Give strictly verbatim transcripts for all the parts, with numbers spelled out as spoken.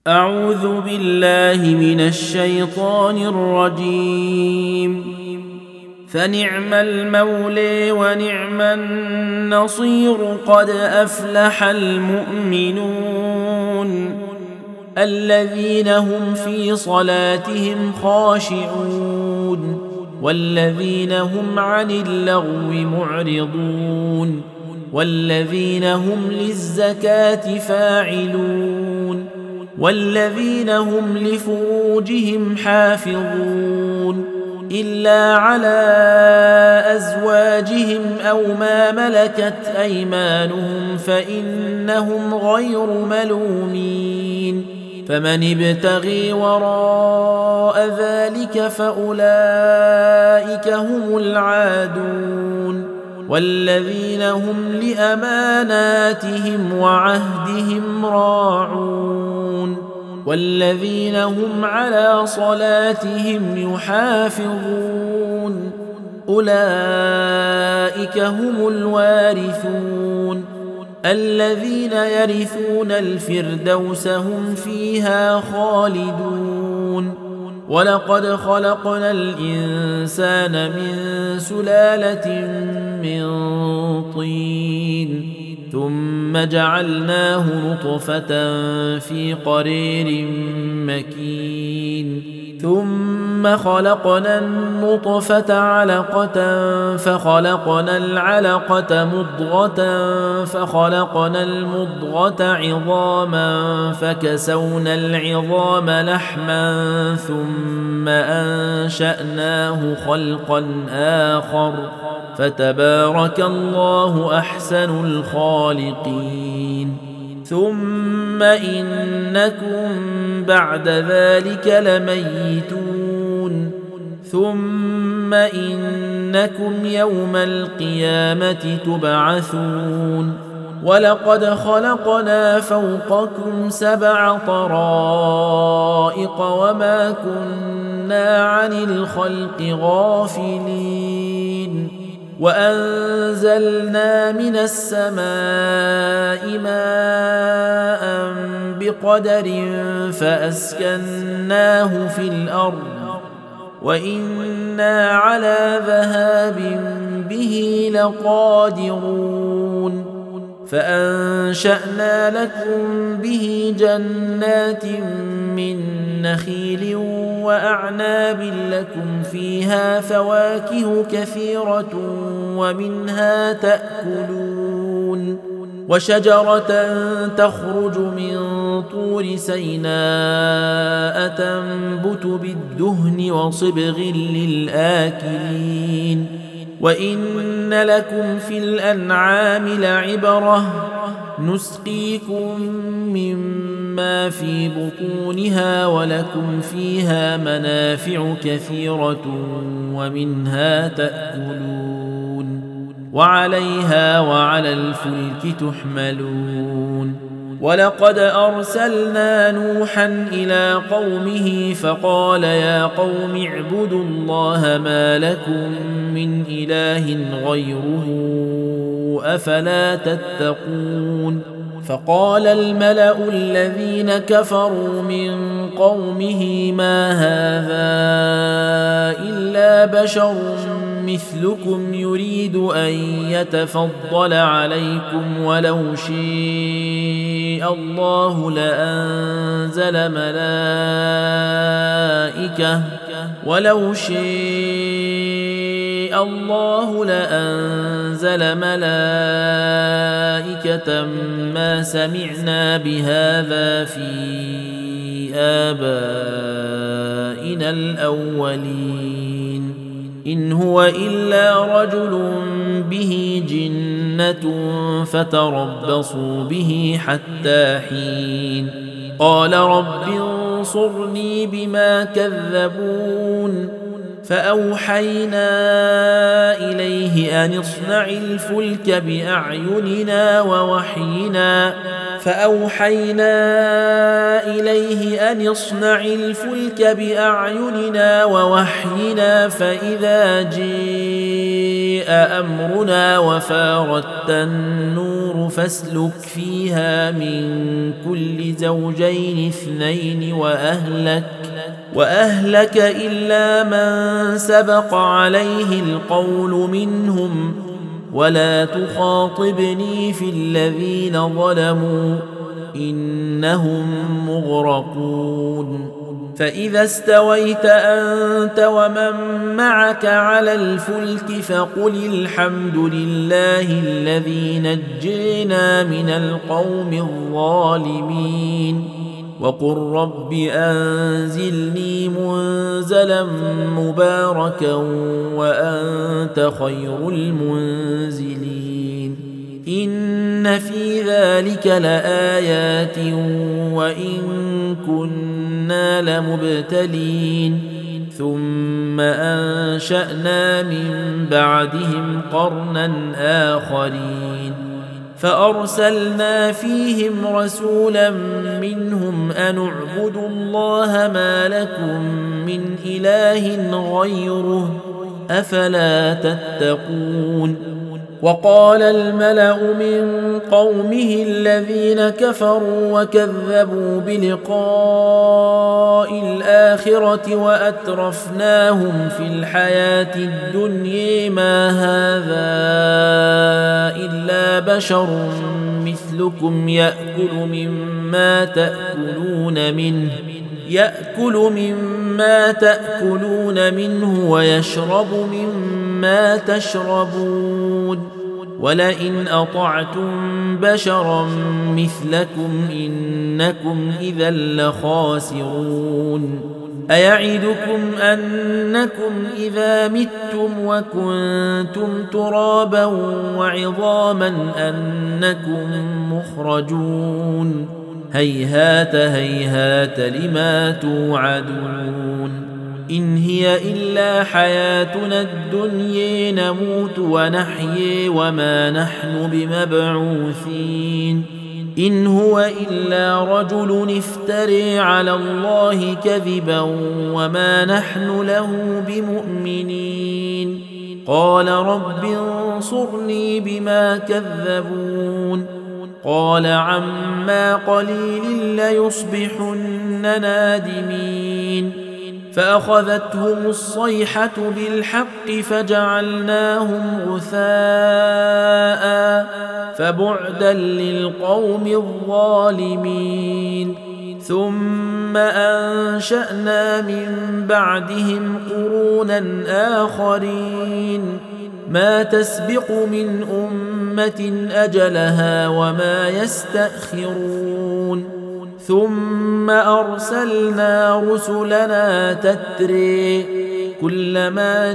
أعوذ بالله من الشيطان الرجيم. فنعم المولى ونعم النصير. قد أفلح المؤمنون الذين هم في صلاتهم خاشعون والذين هم عن اللغو معرضون والذين هم للزكاة فاعلون والذين هم لفروجهم حافظون إلا على أزواجهم أو ما ملكت أيمانهم فإنهم غير ملومين. فمن ابتغي وراء ذلك فأولئك هم العادون والذين هم لأماناتهم وعهدهم راعون والذين هم على صلاتهم يحافظون أولئك هم الوارثون الذين يرثون الفردوس هم فيها خالدون. ولقد خلقنا الإنسان من سلالة من طين ثم جعلناه نطفة في قرير مكين ثم خلقنا النطفة علقة فخلقنا العلقة مضغة فخلقنا المضغة عظاما فكسونا العظام لحما ثم أنشأناه خلقا آخر فتبارك الله أحسن الخالقين. ثم إنكم بعد ذلك لميتون ثم إنكم يوم القيامة تبعثون. ولقد خلقنا فوقكم سبع طرائق وما كنا عن الخلق غافلين وأنزلنا من السماء ماء بقدر فأسكناه في الأرض وإنا على ذهاب به لقادرون. فأنشأنا لكم به جنات من نخيل وأعناب لكم فيها فواكه كثيرة ومنها تأكلون وشجرة تخرج من طور سيناء تنبت بالدهن وصبغ للآكلين. وإن لكم في الأنعام لعبرة نسقيكم مما في بطونها ولكم فيها منافع كثيرة ومنها تأكلون وعليها وعلى الفلك تحملون. ولقد أرسلنا نوحا إلى قومه فقال يا قوم اعبدوا الله ما لكم من إله غيره أفلا تتقون. فقال الملأ الذين كفروا من قومه ما هذا إلا بشر مثلكم يريد أن يتفضل عليكم ولو شاء الله لأنزل ملائكة ولو شاء الله لأنزل ملائكة ما سمعنا بهذا في آبائنا الأولين إن هو إلا رجل به جنة فتربصوا به حتى حين. قال رب انصرني بما كذبون. فأوحينا إليه أن اصنع الفلك بأعيننا ووحينا فأوحينا إليه أن اصنع الفلك بأعيننا ووحينا فإذا جاء جيء أمرنا وفارت النور فاسلك فيها من كل زوجين اثنين وأهلك وأهلك إلا من سبق عليه القول منهم ولا تخاطبني في الذين ظلموا إنهم مغرقون فإذا استويت أنت ومن معك على الفلك فقل الحمد لله الذي نجينا من القوم الظالمين وقل رب أنزلني منزلا مباركا وأنت خير المنزلين إن في ذلك لآيات وإن كنا لمبتلين ثم أنشأنا من بعدهم قرنا آخرين فأرسلنا فيهم رسولا منهم أن اعبدوا الله ما لكم من إله غيره أفلا تتقون وقال الملأ من قومه الذين كفروا وكذبوا بلقاء الآخرة وأترفناهم في الحياة الدنيا ما هذا إلا بشر مثلكم يأكل مما تأكلون منه يأكل مما تأكلون منه ويشرب مما تشربون ولئن أطعتم بشرا مثلكم إنكم إذا لخاسرون أيعدكم أنكم إذا متم وكنتم ترابا وعظاما أنكم مخرجون هيهات هيهات لما توعدون إن هي إلا حياتنا الدنيا نموت ونحيي وما نحن بمبعوثين إن هو إلا رجل افتري على الله كذبا وما نحن له بمؤمنين قال رب انصرني بما كذبون قال عما قليل ليصبحن نادمين فأخذتهم الصيحة بالحق فجعلناهم غثاء فبعدا للقوم الظالمين ثم أنشأنا من بعدهم قرونا آخرين ما تسبق من أمة أجلها وما يستأخرون ثم أرسلنا رسلنا تتري كلما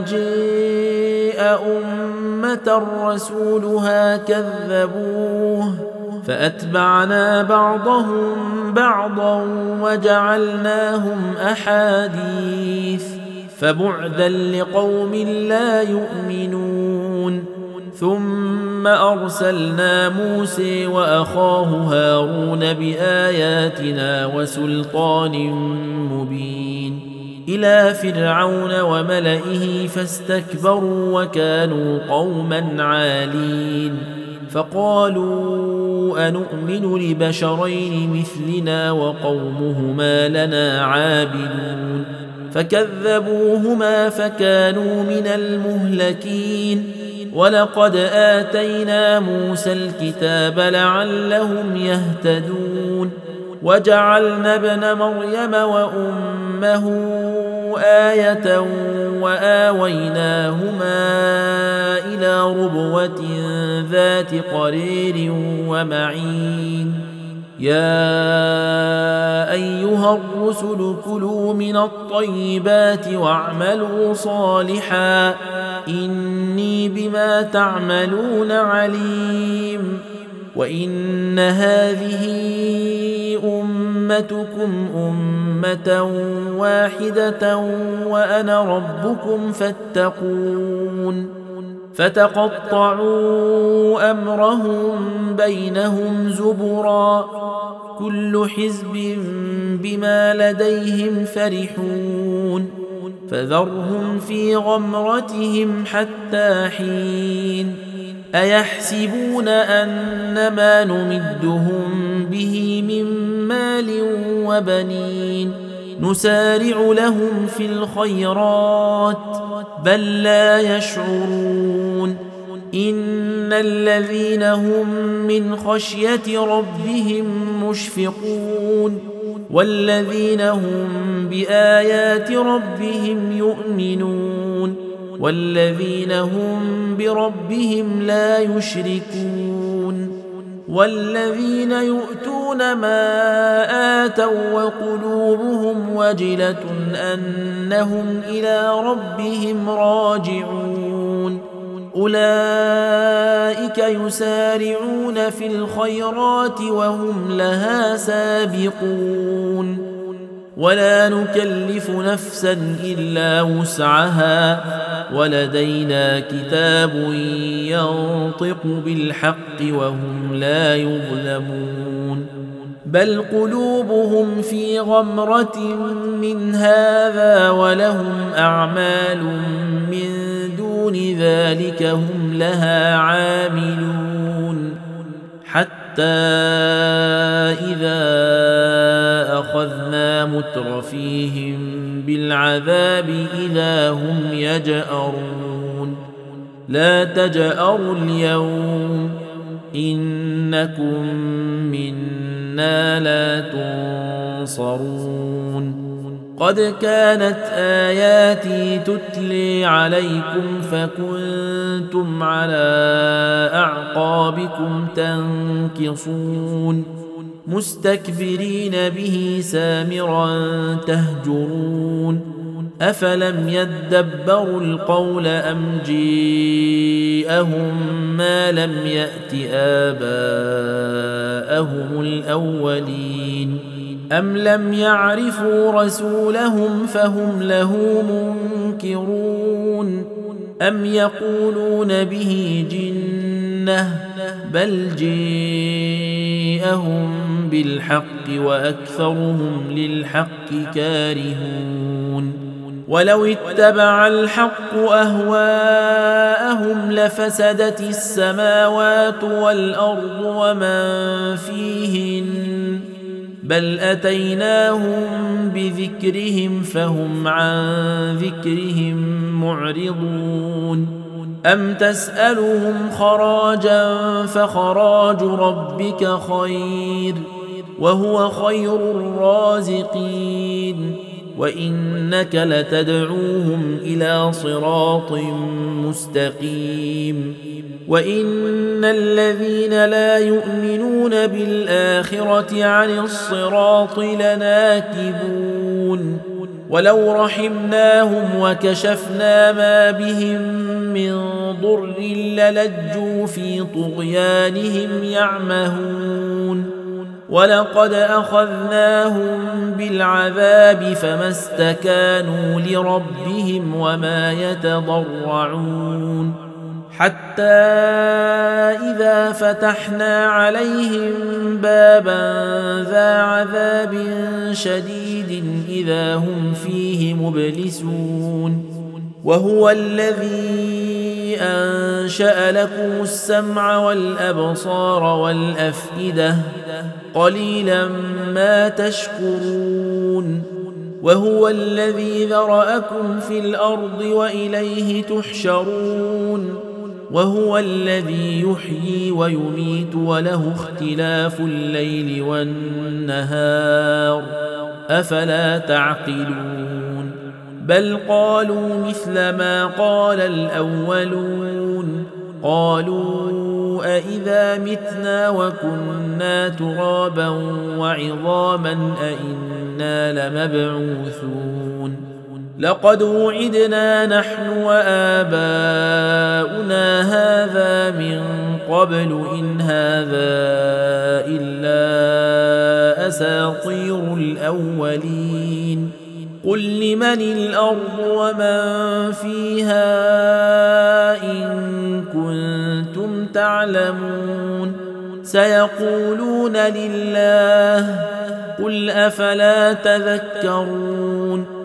جاء أمة رسولها كذبوه فأتبعنا بعضهم بعضا وجعلناهم أحاديث فبعدا لقوم لا يؤمنون ثم أرسلنا موسى وأخاه هارون بآياتنا وسلطان مبين إلى فرعون وملئه فاستكبروا وكانوا قوما عالين فقالوا أنؤمن لبشرين مثلنا وقومهما لنا عابدون فكذبوهما فكانوا من المهلكين ولقد آتينا موسى الكتاب لعلهم يهتدون وجعلنا ابن مريم وأمه آية وآويناهما إلى ربوة ذات قرير ومعين يا أيها الرسل كلوا من الطيبات واعملوا صالحا إني بما تعملون عليم وإن هذه أمتكم أمة واحدة وأنا ربكم فاتقون فتقطعوا أمرهم بينهم زبرا كل حزب بما لديهم فرحون فذرهم في غمرتهم حتى حين أيحسبون أن ما نمدهم به من مال وبنين نسارع لهم في الخيرات بل لا يشعرون إن الذين هم من خشية ربهم مشفقون والذين هم بآيات ربهم يؤمنون والذين هم بربهم لا يشركون والذين يؤتون ما آتوا وقلوبهم وجلة أنهم إلى ربهم راجعون أولئك يسارعون في الخيرات وهم لها سابقون ولا نكلف نفسا إلا وسعها ولدينا كتاب ينطق بالحق وهم لا يظلمون بل قلوبهم في غمرة من هذا ولهم أعمال من دون ذلك هم لها عاملون حتى إذا أخذنا مترفيهم بالعذاب إذا هم يجأرون لا تجأروا اليوم إنكم منا لا تنصرون قد كانت آياتي تتلي عليكم فكنتم على أعقابكم تنكصون مستكبرين به سامرا تهجرون أفلم يدبروا القول أم جيءهم ما لم يأت آباءهم الأولين أم لم يعرفوا رسولهم فهم له منكرون أم يقولون به جنة بل جيءهم بالحق وأكثرهم للحق كارهون ولو اتبع الحق أهواءهم لفسدت السماوات والأرض ومن فيهن بل أتيناهم بذكرهم فهم عن ذكرهم معرضون أم تسألهم خراجا فخراج ربك خير وهو خير الرازقين وإنك لتدعوهم إلى صراط مستقيم وإن الذين لا يؤمنون بالآخرة عن الصراط لناكبون ولو رحمناهم وكشفنا ما بهم من ضر للجوا في طغيانهم يعمهون ولقد أخذناهم بالعذاب فما استكانوا لربهم وما يتضرعون حتى إذا فتحنا عليهم بابا ذا عذاب شديد إذا هم فيه مبلسون وهو الذي أنشأ لكم السمع والأبصار والأفئدة قليلا ما تشكرون وهو الذي ذرأكم في الأرض وإليه تحشرون وهو الذي يحيي ويميت وله اختلاف الليل والنهار أفلا تعقلون بل قالوا مثل ما قال الأولون قالوا أإذا متنا وكنا ترابا وعظاما أإنا لمبعوثون لقد وعدنا نحن وآباؤنا هذا من قبل إن هذا إلا أساطير الأولين قل لمن الأرض ومن فيها إن كنتم تعلمون سيقولون لله قل أفلا تذكرون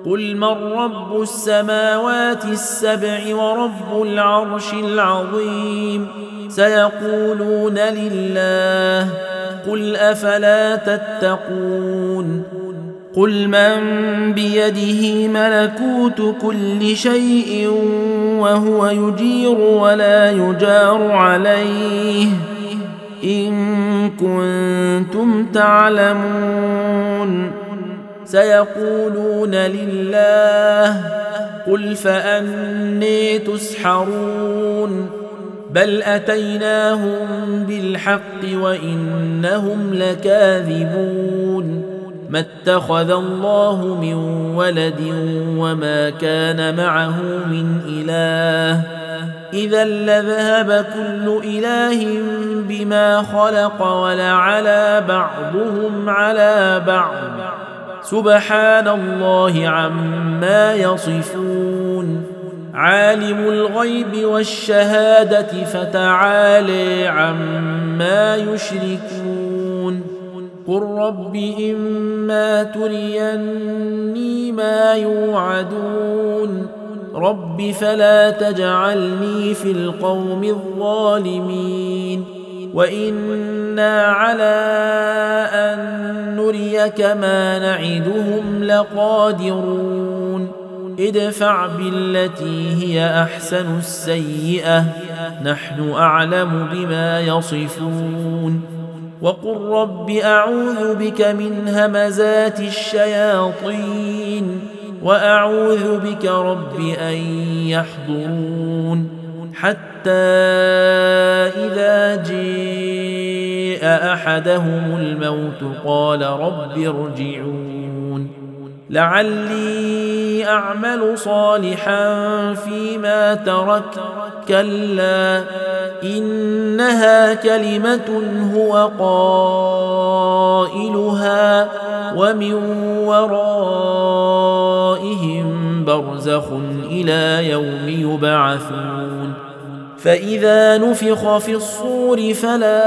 قل من رب السماوات السبع ورب العرش العظيم سيقولون لله قل أفلا تتقون قل من بيده ملكوت كل شيء وهو يجير ولا يجار عليه إن كنتم تعلمون سيقولون لله قل فأني تسحرون بل أتيناهم بالحق وإنهم لكاذبون ما اتخذ الله من ولد وما كان معه من إله إذا لذهب كل إله بما خلق ولعلى بعضهم على بعض سبحان الله عما يصفون عالم الغيب والشهادة فتعالي عما يشركون قل رب إما تريني ما يوعدون رب فلا تجعلني في القوم الظالمين وإنا على أن نريك ما نعدهم لقادرون ادفع بالتي هي أحسن السيئة نحن أعلم بما يصفون وقل رب أعوذ بك من همزات الشياطين وأعوذ بك رب أن يحضرون حتى إذا جاء أحدهم الموت قال رب ارجعون لعلي أعمل صالحا فيما تركت كلا إنها كلمة هو قائلها ومن ورائهم برزخ إلى يوم يبعثون فإذا نفخ في الصور فلا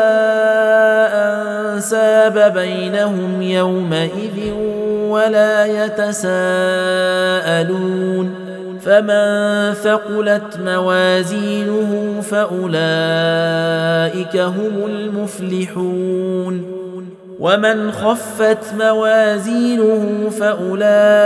أنساب بينهم يومئذ ولا يتساءلون فمن ثقلت موازينه فأولئك هم المفلحون ومن خفت موازينه فأولئك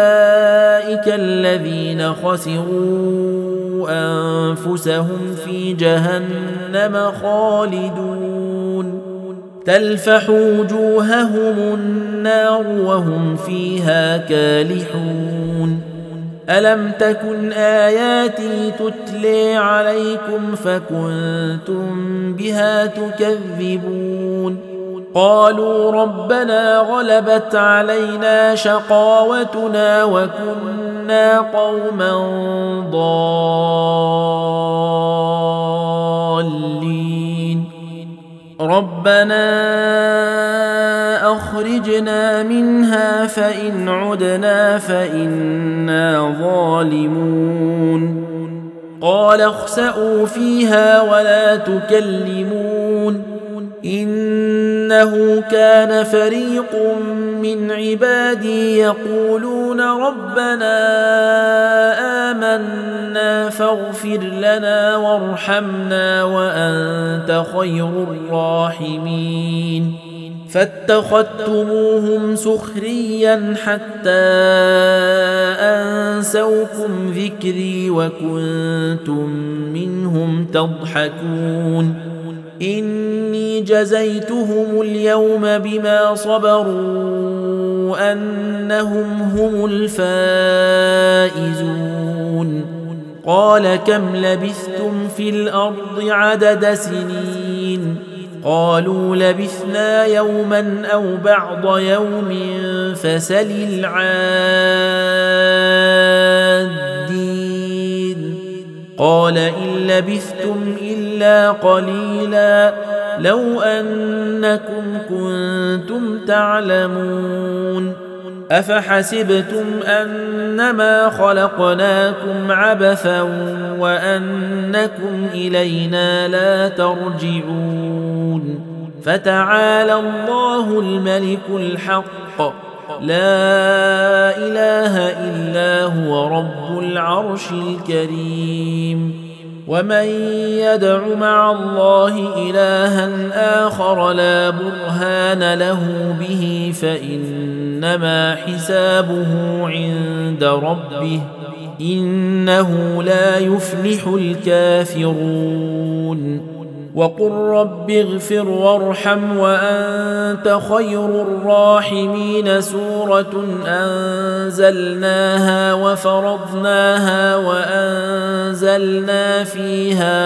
الذين خسروا أنفسهم في جهنم خالدون تلفح وجوههم النار وهم فيها كالحون ألم تكن آياتي تتلي عليكم فكنتم بها تكذبون قالوا ربنا غلبت علينا شقاوتنا وكنا قوما ضالين ربنا أخرجنا منها فإن عدنا فإنا ظالمون قال اخسئوا فيها ولا تكلمون إنه كان فريق من عبادي يقولون ربنا آمنا فاغفر لنا وارحمنا وأنت خير الراحمين فاتخذتموهم سخريا حتى أنسوكم ذكري وكنتم منهم تضحكون إني جزيتهم اليوم بما صبروا أنهم هم الفائزون قال كم لبثتم في الأرض عدد سنين قالوا لبثنا يوما أو بعض يوم فسل العادين قال إن لبثتم إلا قليلا لو أنكم كنتم تعلمون أفحسبتم أنما خلقناكم عبثا وأنكم إلينا لا ترجعون فتعالى الله الملك الحق لا إله إلا هو رب العرش الكريم. ومن يدع مع الله إلها آخر لا برهان له به فإنما حسابه عند ربه إنه لا يفلح الكافرون. وقل رب اغفر وارحم وأنت خير الراحمين. سورة أنزلناها وفرضناها وأنزلنا فيها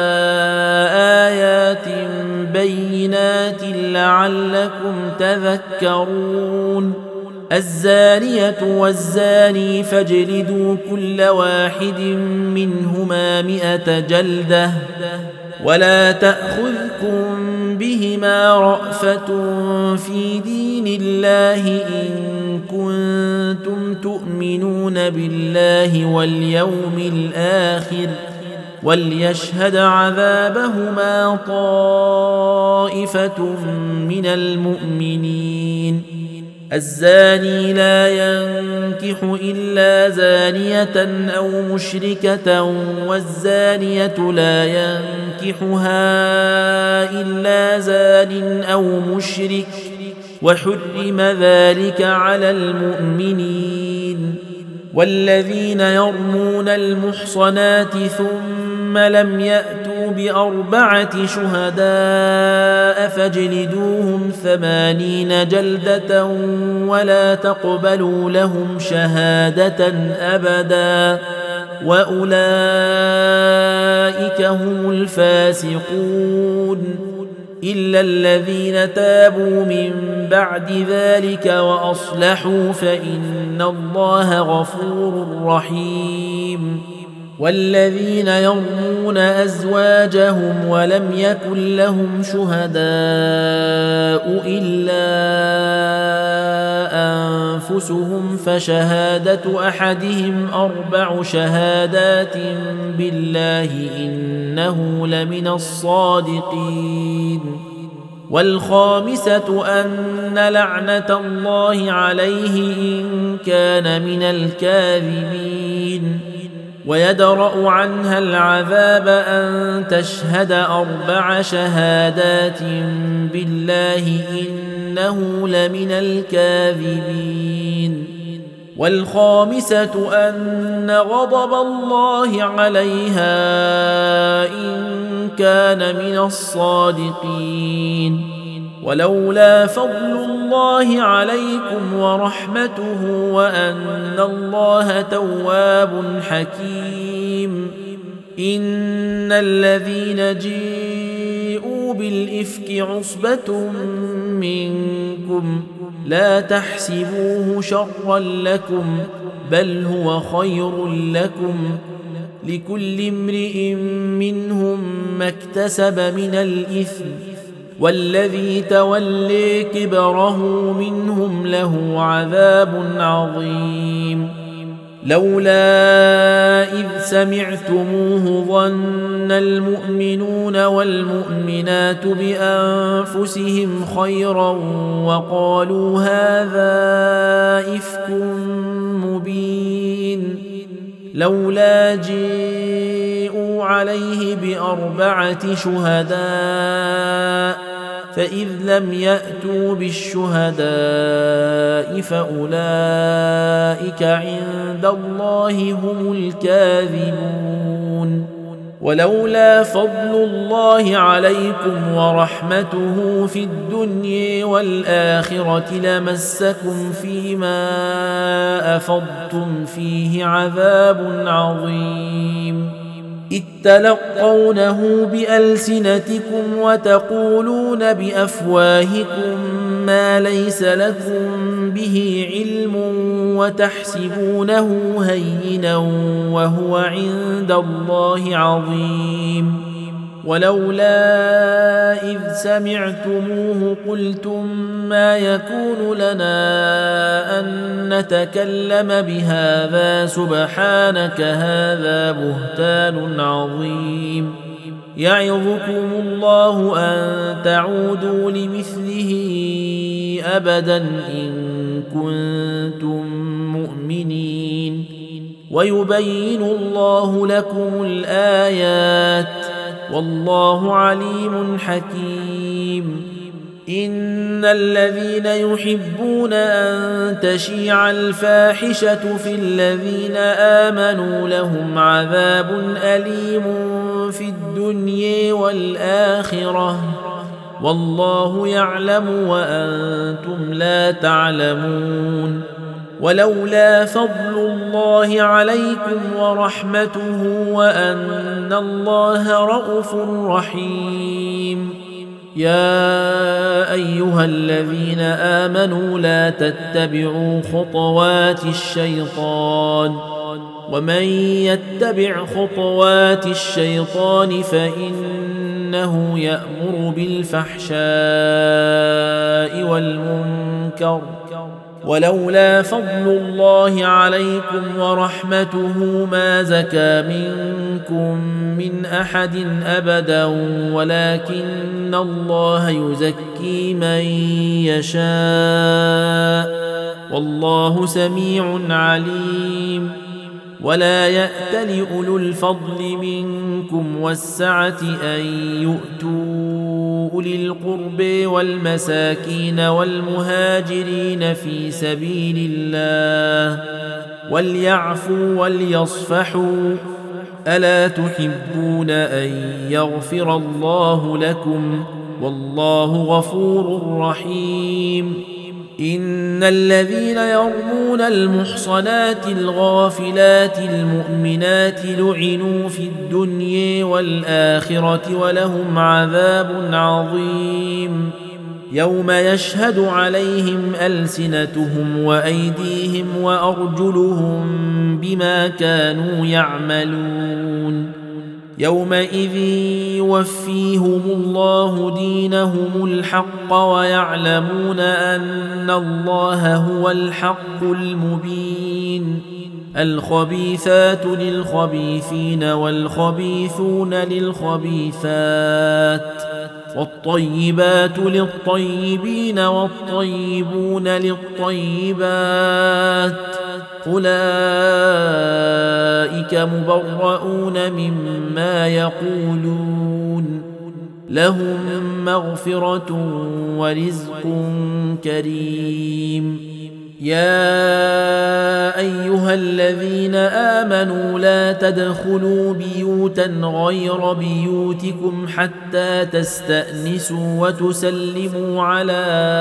آيات بينات لعلكم تذكرون. الزانية والزاني فاجلدوا كل واحد منهما مئة جلدة ولا تأخذكم بهما رأفة في دين الله إن كنتم تؤمنون بالله واليوم الآخر وليشهد عذابهما طائفة من المؤمنين. الزاني لا ينكح إلا زانية أو مشركة والزانية لا ينكحها إلا زان أو مشرك وحرم ذلك على المؤمنين. والذين يرمون المحصنات ثم لم يأتوا بأربعة شهداء فاجلدوهم ثمانين جلدة ولا تقبلوا لهم شهادة أبدا وأولئك هم الفاسقون. إلا الذين تابوا من بعد ذلك وأصلحوا فإن الله غفور رحيم. والذين يرمون أزواجهم ولم يكن لهم شهداء إلا أنفسهم فشهادة أحدهم أربع شهادات بالله إنه لمن الصادقين. والخامسة أن لعنة الله عليه إن كان من الكاذبين. ويدرأ عنها العذاب أن تشهد أربع شهادات بالله إنه لمن الكاذبين. والخامسة أن غضب الله عليها إن كان من الصادقين. ولولا فضل الله عليكم ورحمته وأن الله تواب حكيم. إن الذين جيءوا بالإفك عصبة منكم لا تحسبوه شرا لكم بل هو خير لكم لكل امرئ منهم ما اكتسب من الإثم والذي تولي كبره منهم له عذاب عظيم. لولا إذ سمعتموه ظن المؤمنون والمؤمنات بأنفسهم خيرا وقالوا هذا إفك مبين. لولا جيءوا عليه بأربعة شهداء فإذ لم يأتوا بالشهداء فأولئك عند الله هم الكاذبون. ولولا فضل الله عليكم ورحمته في الدنيا والآخرة لمسكم فيما أفضتم فيه عذاب عظيم. إذ تلقونه بألسنتكم وتقولون بأفواهكم ما ليس لكم به علم وتحسبونه هينا وهو عند الله عظيم. ولولا إذ سمعتموه قلتم ما يكون لنا أن نتكلم بهذا سبحانك هذا بهتان عظيم. يعظكم الله أن تعودوا لمثله أبدا إن كنتم كنتم مؤمنين ويبين الله لكم الآيات والله عليم حكيم. إن الذين يحبون أن تشيع الفاحشة في الذين آمنوا لهم عذاب أليم في الدنيا والآخرة والله يعلم وأنتم لا تعلمون. ولولا فضل الله عليكم ورحمته وأن الله رءوف رحيم. يا أيها الذين آمنوا لا تتبعوا خطوات الشيطان ومن يتبع خطوات الشيطان فإنه يأمر بالفحشاء والمنكر ولولا فضل الله عليكم ورحمته ما زكى منكم من أحد أبدا ولكن الله يزكي من يشاء والله سميع عليم. ولا يأتل أولو الفضل منكم والسعة أن يؤتوا أولي القرب والمساكين والمهاجرين في سبيل الله وليعفوا وليصفحوا ألا تحبون أن يغفر الله لكم والله غفور رحيم. إن الذين يرمون المحصنات الغافلات المؤمنات لعنوا في الدنيا والآخرة ولهم عذاب عظيم. يوم يشهد عليهم ألسنتهم وأيديهم وأرجلهم بما كانوا يعملون يومئذ يوفيهم الله دينهم الحق ويعلمون أن الله هو الحق المبين. الخبيثات للخبيثين والخبيثون للخبيثات والطيبات للطيبين والطيبون للطيبات أولئك مبرؤون مما يقولون لهم مغفرة ورزق كريم. يا أيها الذين آمنوا لا تدخلوا بيوتا غير بيوتكم حتى تستأنسوا وتسلموا على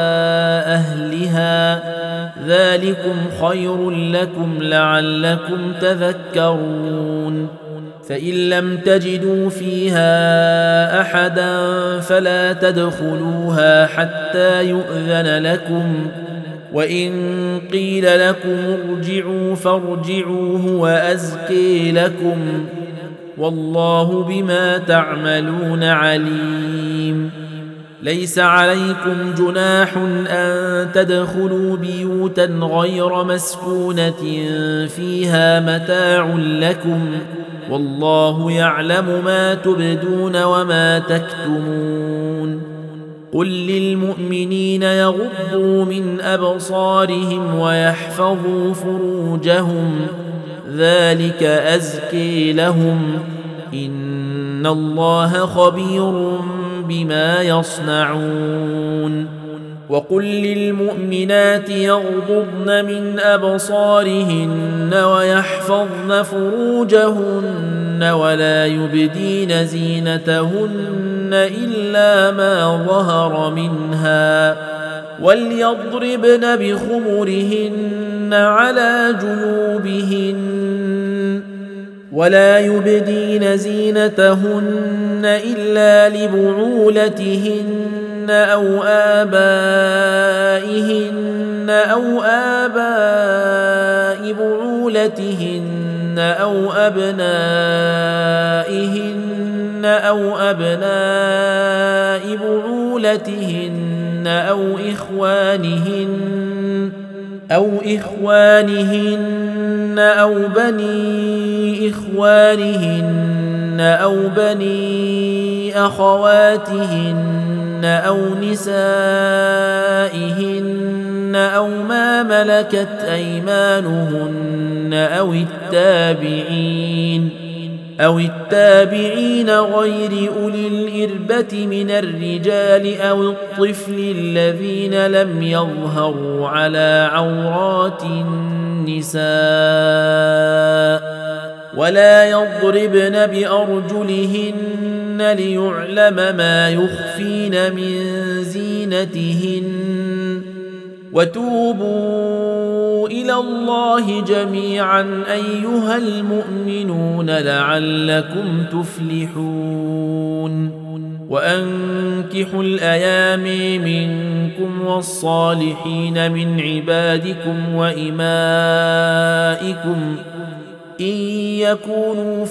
أهلها ذلكم خير لكم لعلكم تذكرون. فإن لم تجدوا فيها أحدا فلا تدخلوها حتى يؤذن لكم وإن قيل لكم ارجعوا فارجعوا هو أزكي لكم والله بما تعملون عليم. ليس عليكم جناح أن تدخلوا بيوتا غير مسكونة فيها متاع لكم والله يعلم ما تبدون وما تكتمون. قل للمؤمنين يغضوا من أبصارهم ويحفظوا فروجهم ذلك أزكي لهم إن الله خبير بما يصنعون. وقل للمؤمنات يغضضن من أبصارهن ويحفظن فروجهن ولا يبدين زينتهن إلا ما ظهر منها وليضربن بخمرهن على جيوبهن ولا يبدين زينتهن إلا لبعولتهن أو آبائهن أو آباء بعولتهن أو أبنائهن أو أبناء بعولتهن أو إخوانهن أو إخوانهن أو بني إخوانهن أو بني أخواتهن أو نسائهن أو ما ملكت أيمانهن أو التابعين أو التابعين غير أولي الإربة من الرجال أو الطفل الذين لم يظهروا على عورات النساء ولا يضربن بأرجلهن ليعلم ما يخفين من زينتهن وتوبوا إلى الله جميعا أيها المؤمنون لعلكم تفلحون وأنكحوا الأيام منكم والصالحين من عبادكم وإمائكم إن يكونوا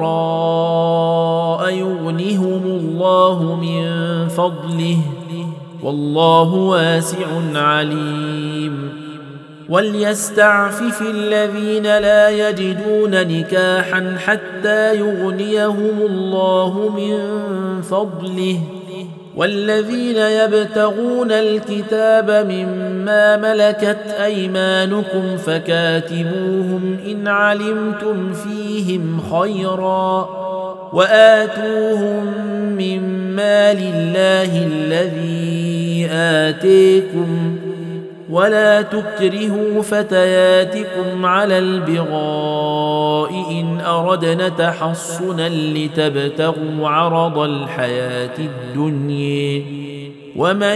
فقراء يغنهم الله من فضله والله واسع عليم وليستعفف الذين لا يجدون نكاحا حتى يغنيهم الله من فضله والذين يبتغون الكتاب مما ملكت أيمانكم فكاتبوهم إن علمتم فيهم خيرا وآتوهم من مال الله الذي آتيكم ولا تكرهوا فتياتكم على البغاء إن أردنا تحصنا لتبتغوا عرض الحياة الدنيا ومن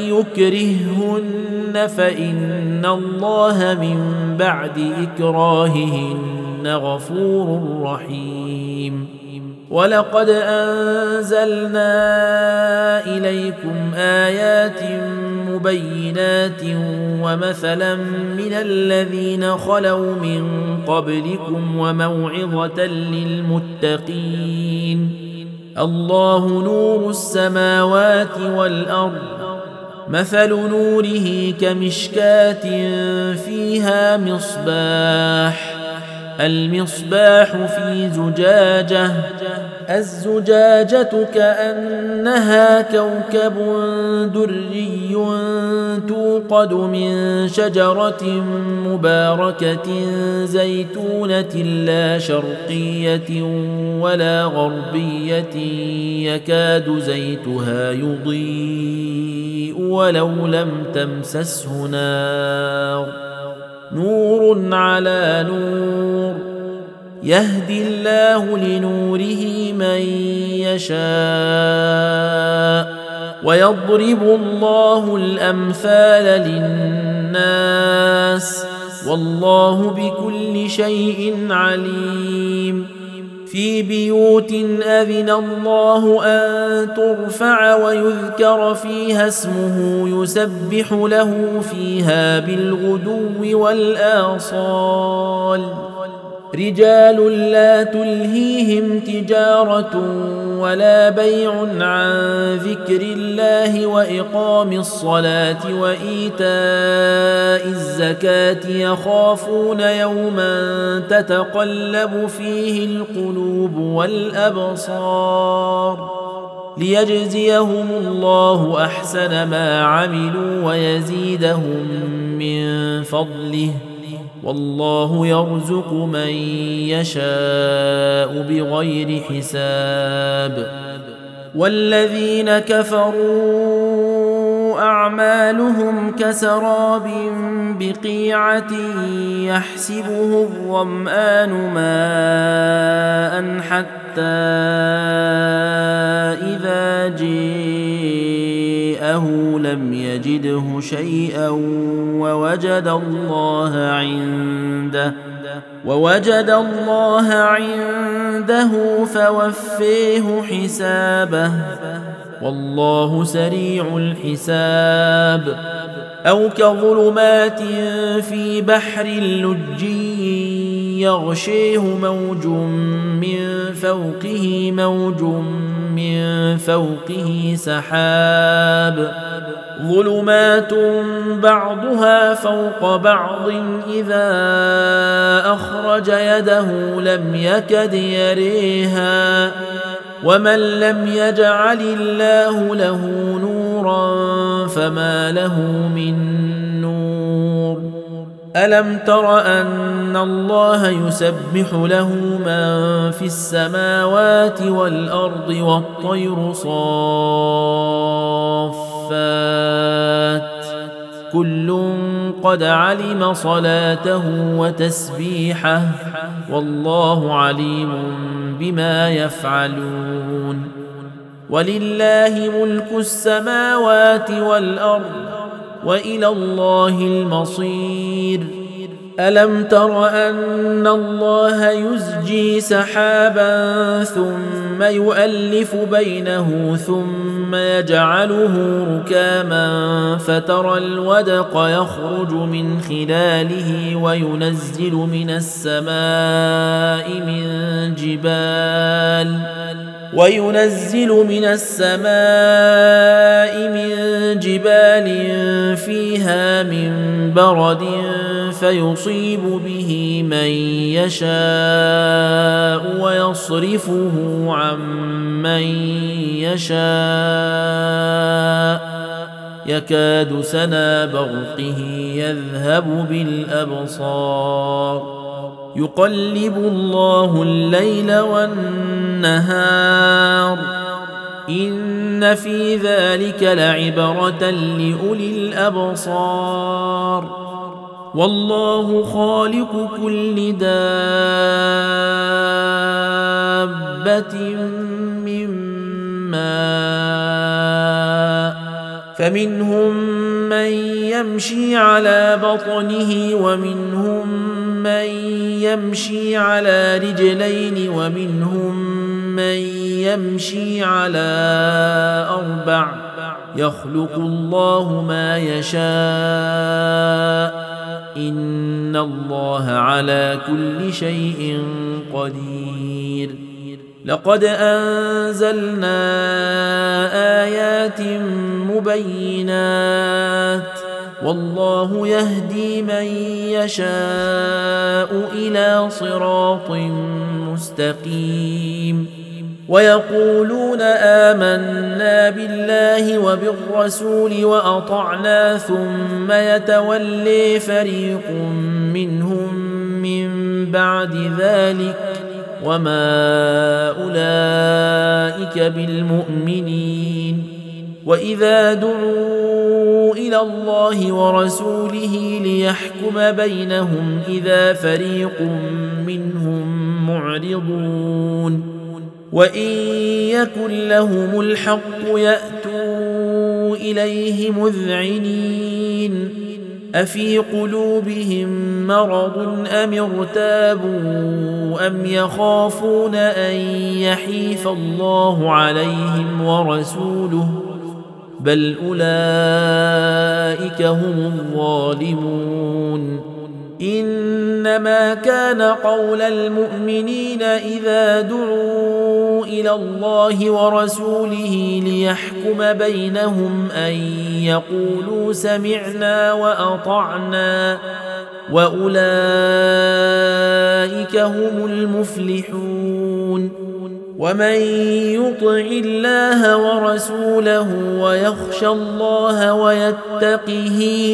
يكرههن فإن الله من بعد إكراههن غفور رحيم ولقد أنزلنا إليكم آيات مبينات ومثلا من الذين خلوا من قبلكم وموعظة للمتقين الله نور السماوات والأرض مثل نوره كمشكاة فيها مصباح المصباح في زجاجة الزجاجة كأنها كوكب دري توقد من شجرة مباركة زيتونة لا شرقية ولا غربية يكاد زيتها يضيء ولو لم تمسسه نار نور على نور يهدي الله لنوره من يشاء ويضرب الله الأمثال للناس والله بكل شيء عليم في بيوت أذن الله أن ترفع ويذكر فيها اسمه يسبح له فيها بالغدو والآصال رجال لا تلهيهم تجارة ولا بيع عن ذكر الله وإقام الصلاة وإيتاء الزكاة يخافون يوما تتقلب فيه القلوب والأبصار ليجزيهم الله أحسن ما عملوا ويزيدهم من فضله والله يرزق من يشاء بغير حساب والذين كفروا أعمالهم كسراب بقيعة يحسبه الظمآن ماء حتى إذا جاءه لم يجده شيئا ووجد الله عنده ووجد الله عنده فوفيه حسابه والله سريع الحساب أو كظلمات في بحر لجي يغشيه موج من فوقه موج من فوقه سحاب ظلمات بعضها فوق بعض إذا أخرج يده لم يكد يريها ومن لم يجعل الله له نورا فما له من نور ألم تر أن الله يسبح له من في السماوات والأرض والطير صافات كل قد علم صلاته وتسبيحه والله عليم بما يفعلون ولله ملك السماوات والأرض وإلى الله المصير ألم تر أن الله يزجي سحابا ثم يؤلف بينه ثم يجعله ركاما فترى الودق يخرج من خلاله وينزل من السماء من جبال وينزل من السماء من جبال فيها من برد فيصيب به من يشاء ويصرفه عن من يشاء يكاد سنا برقه يذهب بالأبصار يقلب الله الليل والنهار إن في ذلك لعبرة لأولي الأبصار والله خالق كل دابة من ماء فمنهم من يمشي على بطنه ومنهم من يمشي على رجلين ومنهم من يمشي على أربع يخلق الله ما يشاء إن الله على كل شيء قدير لقد أنزلنا آيات مبينات والله يهدي من يشاء إلى صراط مستقيم ويقولون آمنا بالله وبالرسول وأطعنا ثم يتولي فريق منهم من بعد ذلك وما أولئك بالمؤمنين وإذا دعوا إلى الله ورسوله ليحكم بينهم إذا فريق منهم معرضون وإن يكن لهم الحق يأتوا إليه مذعنين أفي قلوبهم مرض أم ارتابوا أم يخافون أن يحيف الله عليهم ورسوله بل أولئك هم الظالمون إنما كان قول المؤمنين إذا دعوا إلى الله ورسوله ليحكم بينهم أن يقولوا سمعنا وأطعنا وأولئك هم المفلحون ومن يطع الله ورسوله ويخشى الله ويتقه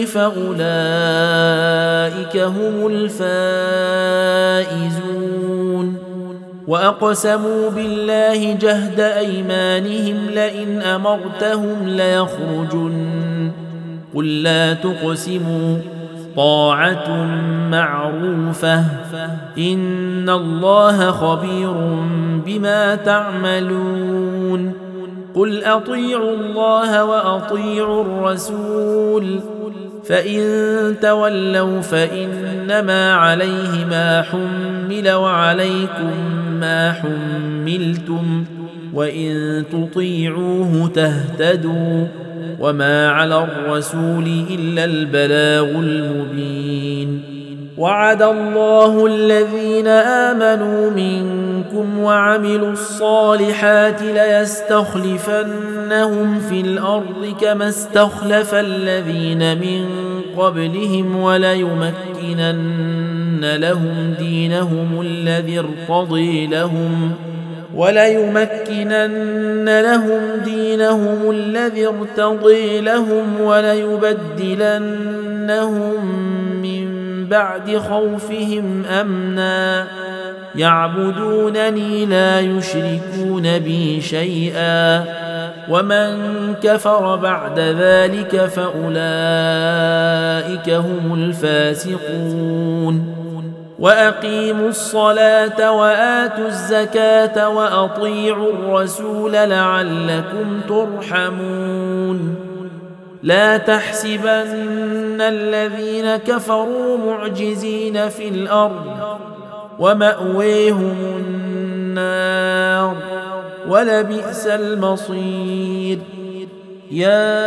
فأولئك هم الفائزون وأقسموا بالله جهد أيمانهم لئن أمرتهم ليخرجن قل لا تقسموا طاعة معروفة إن الله خبير بما تعملون قل أطيعوا الله وأطيعوا الرسول فإن تولوا فإنما عليه ما حمل وعليكم ما حملتم وإن تطيعوه تهتدوا وما على الرسول إلا البلاغ المبين وعد الله الذين آمنوا منكم وعملوا الصالحات ليستخلفنهم في الأرض كما استخلف الذين من قبلهم وليمكنن لهم دينهم الذي ارتضي لهم وليمكنن لهم دينهم الذي ارتضي لهم وليبدلنهم من بعد خوفهم أمنا يعبدونني لا يشركون بي شيئا ومن كفر بعد ذلك فأولئك هم الفاسقون وأقيموا الصلاة وآتوا الزكاة وأطيعوا الرسول لعلكم ترحمون لا تحسبن الذين كفروا معجزين في الأرض ومأويهم النار ولبئس المصير يا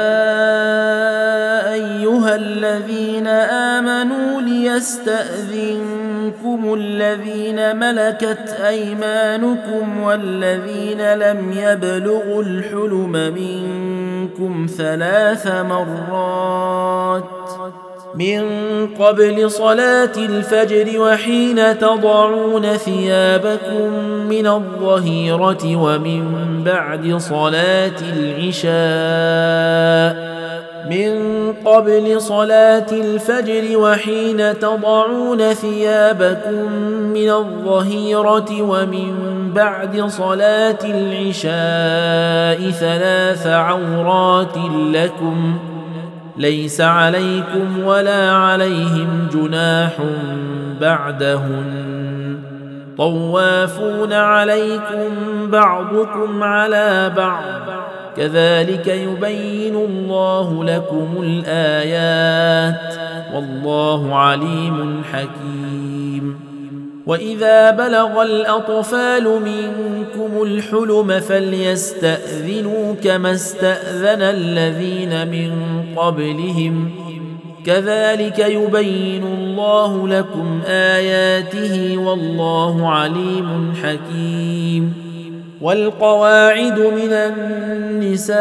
أيها الذين آمنوا ليستأذنكم الذين ملكت أيمانكم والذين لم يبلغوا الحلم منكم ثلاث مرات من قبل صلاة الفجر وحين تضعون ثيابكم من الظهيرة ومن بعد صلاة العشاء من قبل صلاة الفجر وحين تضعون ثيابكم من الظهيرة ومن بعد صلاة العشاء ثلاث عورات لكم ليس عليكم ولا عليهم جناح بعدهن طوافون عليكم بعضكم على بعض كذلك يبين الله لكم الآيات والله عليم حكيم وإذا بلغ الأطفال منكم الحلم فليستأذنوا كما استأذن الذين من قبلهم كذلك يبين الله لكم آياته والله عليم حكيم والقواعد من النساء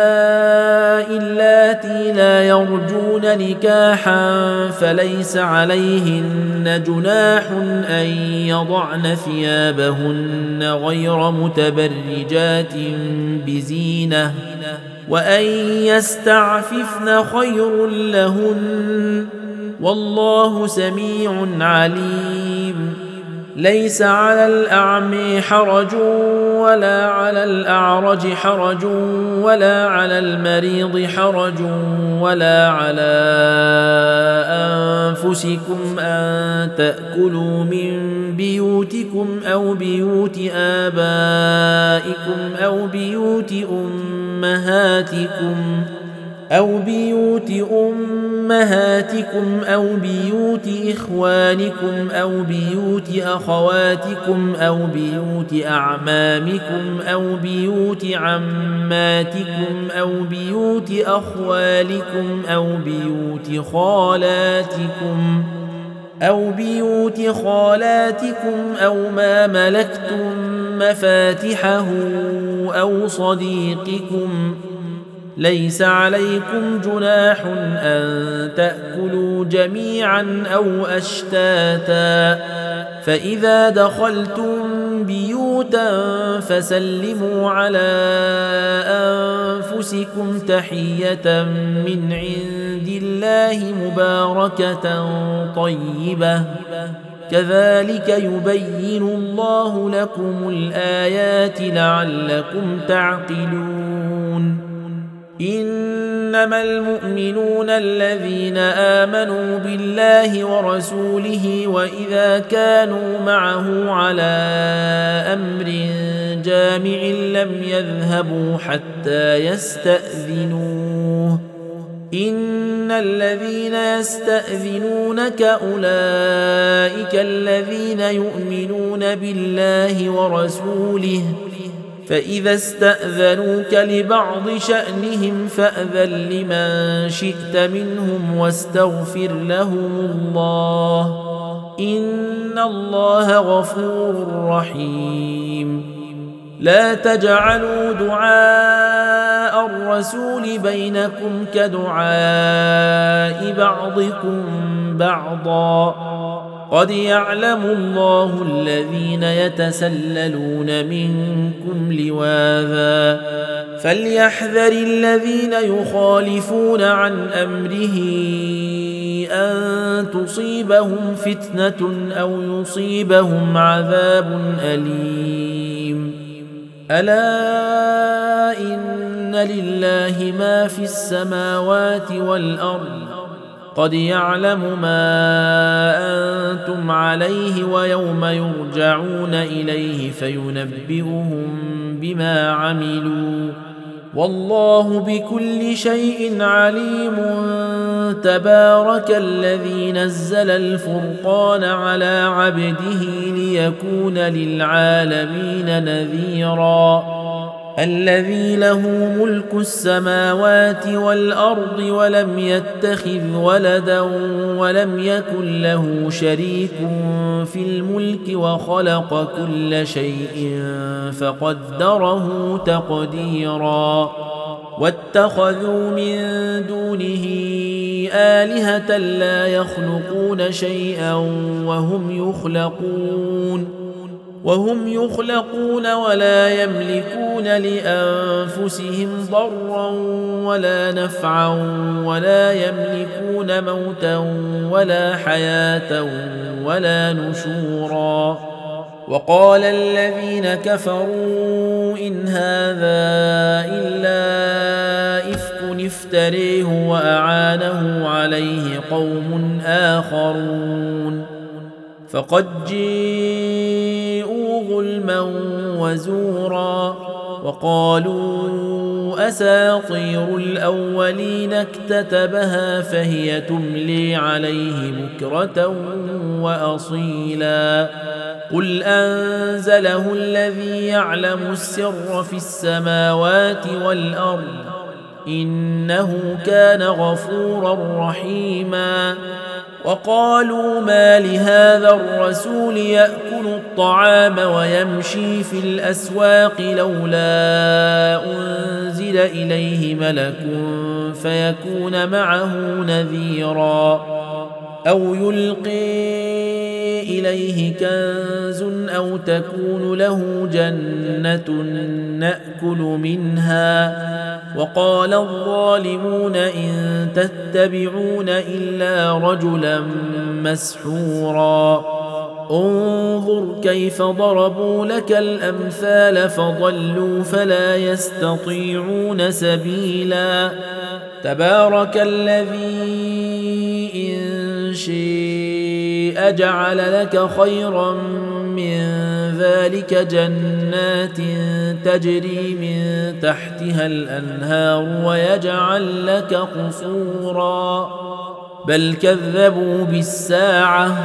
اللاتي لا يرجون نكاحا فليس عليهن جناح أن يضعن ثيابهن غير متبرجات بزينة وأن يستعففن خير لهن والله سميع عليم ليس على الأعمى حرج ولا على الأعرج حرج ولا على المريض حرج ولا على أنفسكم أن تأكلوا من بيوتكم أو بيوت آبائكم أو بيوت أمهاتكم أو بيوت أمهاتكم أو بيوت إخوانكم أو بيوت أخواتكم أو بيوت أعمامكم أو بيوت عماتكم أو بيوت أخوالكم أو بيوت خالاتكم أو بيوت خالاتكم أو ما ملكتم مفاتحه أو صديقكم ليس عليكم جناح أن تأكلوا جميعا أو أشتاتا فإذا دخلتم بيوتا فسلموا على أنفسكم تحية من عند الله مباركة طيبة كذلك يبين الله لكم الآيات لعلكم تعقلون إنما المؤمنون الذين آمنوا بالله ورسوله وإذا كانوا معه على أمر جامع لم يذهبوا حتى يستأذنوه إن الذين يستأذنونك أولئك الذين يؤمنون بالله ورسوله فإذا استأذنوك لبعض شأنهم فأذن لمن شئت منهم واستغفر لهم الله إن الله غفور رحيم لا تجعلوا دعاء الرسول بينكم كدعاء بعضكم بعضا قد يعلم الله الذين يتسللون منكم لواذا فليحذر الذين يخالفون عن أمره أن تصيبهم فتنة أو يصيبهم عذاب أليم ألا إن لله ما في السماوات والأرض قد يعلم ما أنتم عليه ويوم يرجعون إليه فينبئهم بما عملوا والله بكل شيء عليم تبارك الذي نزل الفرقان على عبده ليكون للعالمين نذيرا الذي له ملك السماوات والأرض ولم يتخذ ولدا ولم يكن له شريك في الملك وخلق كل شيء فقدره تقديرا واتخذوا من دونه آلهة لا يخلقون شيئا وهم يخلقون وهم يخلقون ولا يملكون لأنفسهم ضرا ولا نفعا ولا يملكون موتا ولا حياة ولا نشورا وقال الذين كفروا إن هذا إلا إفك افتريه وأعانه عليه قوم آخرون فقد جيءوا ظلما وزورا وقالوا أساطير الأولين اكتتبها فهي تملي عليه بكرة وأصيلا قل أنزله الذي يعلم السر في السماوات والأرض إنه كان غفورا رحيما وقالوا ما لهذا الرسول يأكل الطعام ويمشي في الأسواق لولا أنزل إليه ملك فيكون معه نذيرا أو يلقي إليه كنز أو تكون له جنة نأكل منها وقال الظالمون إن تتبعون إلا رجلا مسحورا انظر كيف ضربوا لك الأمثال فضلوا فلا يستطيعون سبيلا تبارك الذي إن شيء جعل لك خيرا من ذلك جنات تجري من تحتها الأنهار ويجعل لك قصورا بل كذبوا بالساعة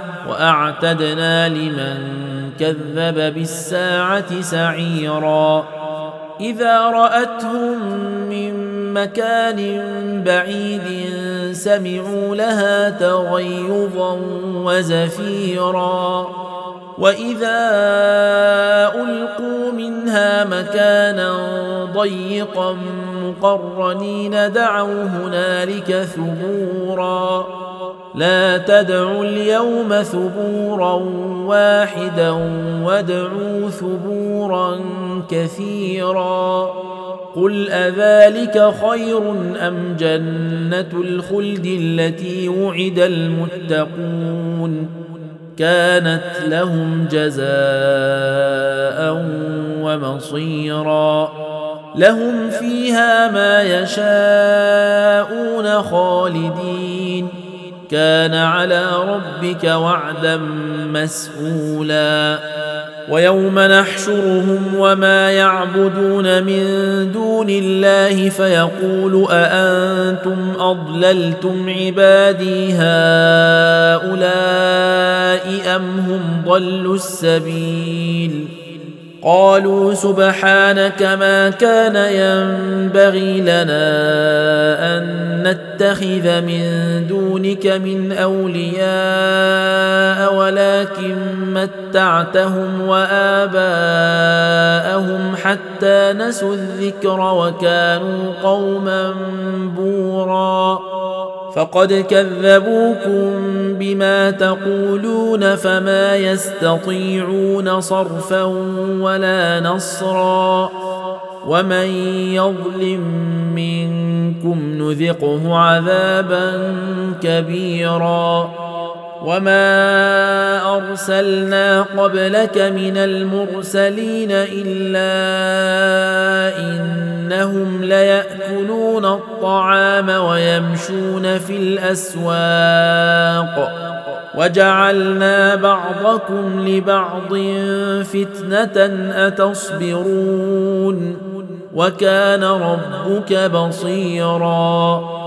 وأعتدنا لمن كذب بالساعة سعيرا إذا رأتهم من مكان بعيد سمعوا لها تغيظا وزفيرا وإذا ألقوا منها مكانا ضيقا مقرنين دعوا هنالك ثبورا لا تدعوا اليوم ثبورا واحدا وادعوا ثبورا كثيرا قل أذلك خير أم جنة الخلد التي وعد المتقون كانت لهم جزاء ومصيرا لهم فيها ما يشاءون خالدين كان على ربك وعدا مسئولا ويوم نحشرهم وما يعبدون من دون الله فيقول أأنتم أضللتم عبادي هؤلاء أم هم ضلوا السبيل قالوا سبحانك ما كان ينبغي لنا أن نتخذ من دونك من أولياء ولكن متعتهم وآباءهم حتى نسوا الذكر وكانوا قوما بورا فقد كذبوكم بما تقولون فما يستطيعون صرفا ولا نصرا ومن يظلم منكم نذقه عذابا كبيرا وما أرسلنا قبلك من المرسلين إلا إنهم ليأكلون الطعام ويمشون في الأسواق وجعلنا بعضكم لبعض فتنة أتصبرون وكان ربك بصيراً